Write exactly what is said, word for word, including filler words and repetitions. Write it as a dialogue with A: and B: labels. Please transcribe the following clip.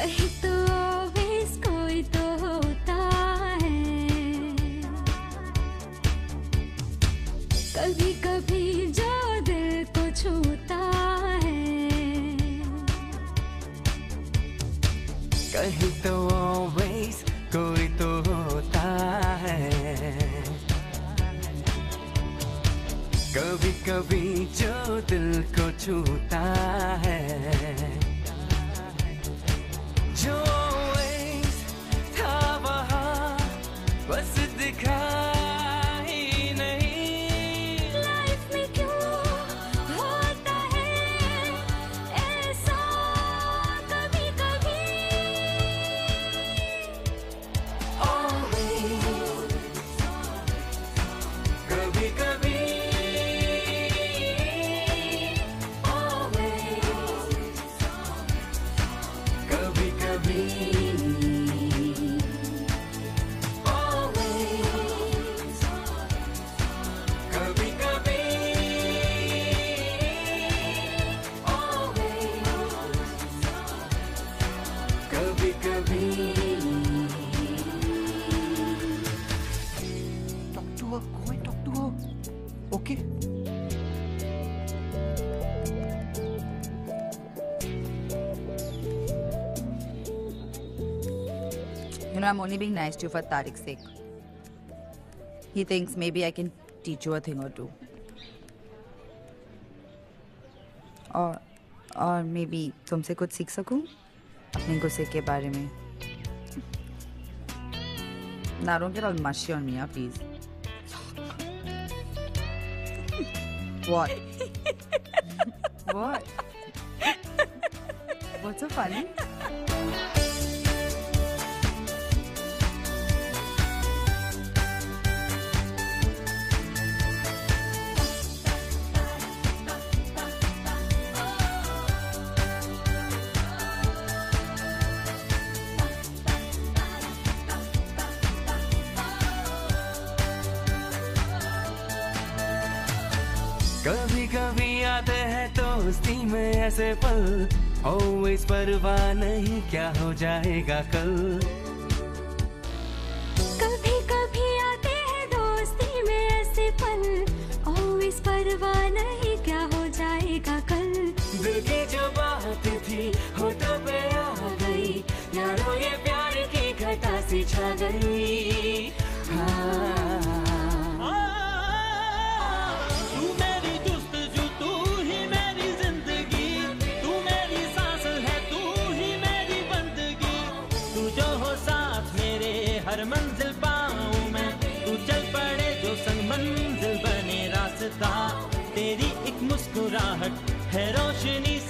A: कहीं तो always कोई तो होता है, कभी कभी जो दिल को छूता है।
B: कहीं तो always कोई तो होता है, कभी कभी जो दिल को छूता है। जो always था वहाँ बस दिखा ही नहीं।
A: लाइफ में क्यों होता है ऐसा कभी कभी।
B: Always कभी कभी कभी कभी कभी कभी कभी कभी Talk to her, go and talk to her. Okay?
C: You know, I'm only being nice to you for Tariq's sake. He thinks maybe I can teach you a thing or two. और और maybe तुमसे कुछ सीख सकूं अपने गुस्से के बारे में. Now don't get all mushy on me, yeah, please. What? What? What's so funny?
B: कभी कभी आते हैं दोस्ती में ऐसे पल, always परवाह नहीं क्या हो जाएगा कल।
A: कभी कभी आते हैं दोस्ती में ऐसे पल, always परवाह नहीं क्या हो जाएगा कल।
B: दिल की जो बात थी होठों पे आ गई, यारों ये प्यार की घटा सी छा गई। हाँ
D: मंजिल पाऊं मैं, तू चल पड़े जो संग मंजिल बने रास्ता। तेरी एक मुस्कुराहट है रोशनी